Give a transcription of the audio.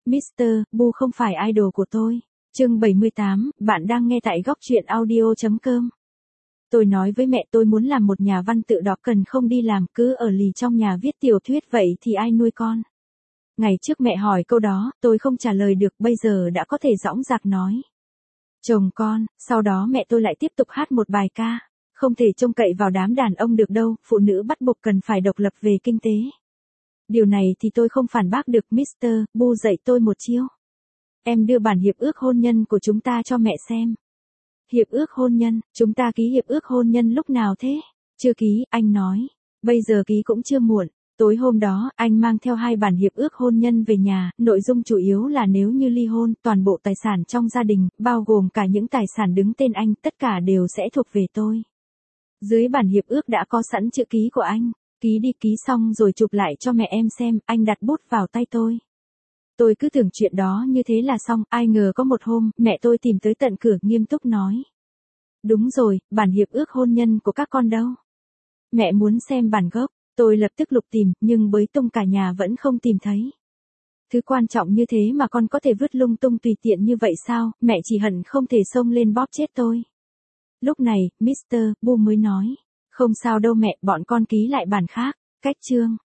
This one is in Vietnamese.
Mr. Bu không phải idol của tôi. Chương 78, bạn đang nghe tại góc truyện audio.com. Tôi nói với mẹ tôi muốn làm một nhà văn tự đó, cần không đi làm, cứ ở lì trong nhà viết tiểu thuyết, vậy thì ai nuôi con? Ngày trước mẹ hỏi câu đó, tôi không trả lời được, bây giờ đã có thể dõng dạc nói. Chồng con, sau đó mẹ tôi lại tiếp tục hát một bài ca. Không thể trông cậy vào đám đàn ông được đâu, phụ nữ bắt buộc cần phải độc lập về kinh tế. Điều này thì tôi không phản bác được. Mr. Bu dạy tôi một chiêu. Em đưa bản hiệp ước hôn nhân của chúng ta cho mẹ xem. Hiệp ước hôn nhân, chúng ta ký hiệp ước hôn nhân lúc nào thế? Chưa ký, anh nói. Bây giờ ký cũng chưa muộn. Tối hôm đó, anh mang theo 2 bản hiệp ước hôn nhân về nhà, nội dung chủ yếu là nếu như ly hôn, toàn bộ tài sản trong gia đình, bao gồm cả những tài sản đứng tên anh, tất cả đều sẽ thuộc về tôi. Dưới bản hiệp ước đã có sẵn chữ ký của anh. Ký đi, ký xong rồi chụp lại cho mẹ em xem, anh đặt bút vào tay tôi. Tôi cứ tưởng chuyện đó như thế là xong, ai ngờ có một hôm, mẹ tôi tìm tới tận cửa nghiêm túc nói. Đúng rồi, bản hiệp ước hôn nhân của các con đâu? Mẹ muốn xem bản gốc, tôi lập tức lục tìm, nhưng bới tung cả nhà vẫn không tìm thấy. Thứ quan trọng như thế mà con có thể vứt lung tung tùy tiện như vậy sao, mẹ chỉ hận không thể xông lên bóp chết tôi. Lúc này, Mr. Bu mới nói. Không sao đâu mẹ, bọn con ký lại bản khác. Cách chương.